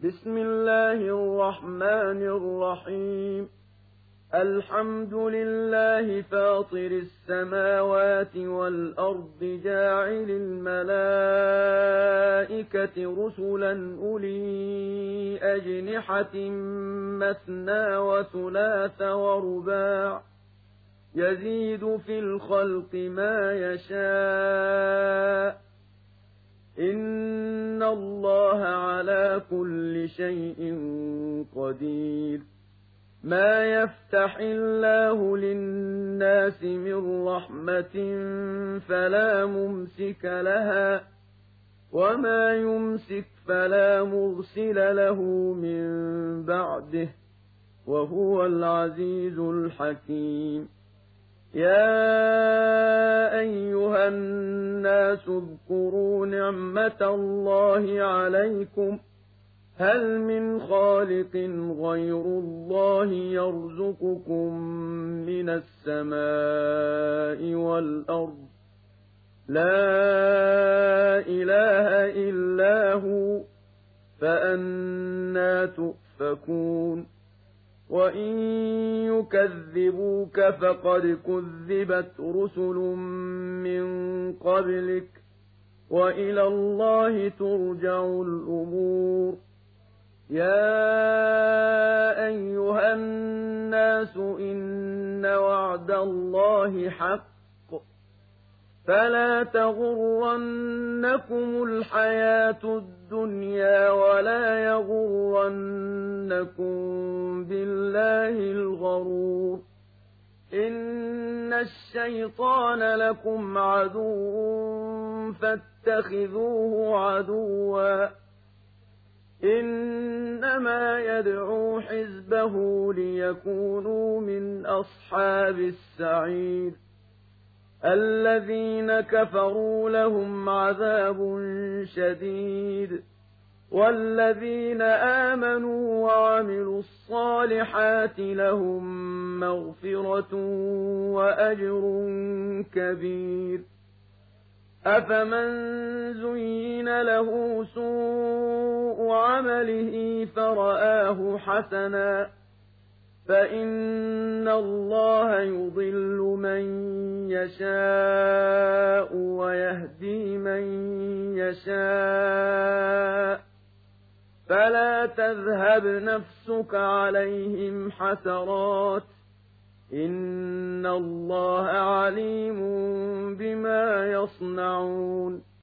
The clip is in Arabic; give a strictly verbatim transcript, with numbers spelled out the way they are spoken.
بسم الله الرحمن الرحيم الحمد لله فاطر السماوات والأرض جاعل الملائكة رسلا أولي أجنحة مثنى وثلاث ورباع يزيد في الخلق ما يشاء إن الله على كل شيء قدير ما يفتح الله للناس من رحمة فلا ممسك لها وما يمسك فلا مرسل له من بعده وهو العزيز الحكيم يا أيها الناس اذكروا نعمة الله عليكم هل من خالق غير الله يرزقكم من السماء والأرض لا إله إلا هو فأنى تؤفكون وإن يكذبوك فقد كذبت رسل من قبلك وإلى الله ترجع الأمور يا أيها الناس إن وعد الله حق فلا تغرنكم الحياة الدنيا ولا يغرنكم بالله الغرور إن الشيطان لكم عدو فاتخذوه عدوا إنما يدعو حزبه ليكونوا من أصحاب السعير الذين كفروا لهم عذاب شديد والذين آمنوا وعملوا الصالحات لهم مغفرة وأجر كبير أفمن زين له سوء عمله فرآه حسنا فإن الله يضل من يشاء ويهدي من يشاء فلا تذهب نفسك عليهم حسرات إن الله عليم بما يصنعون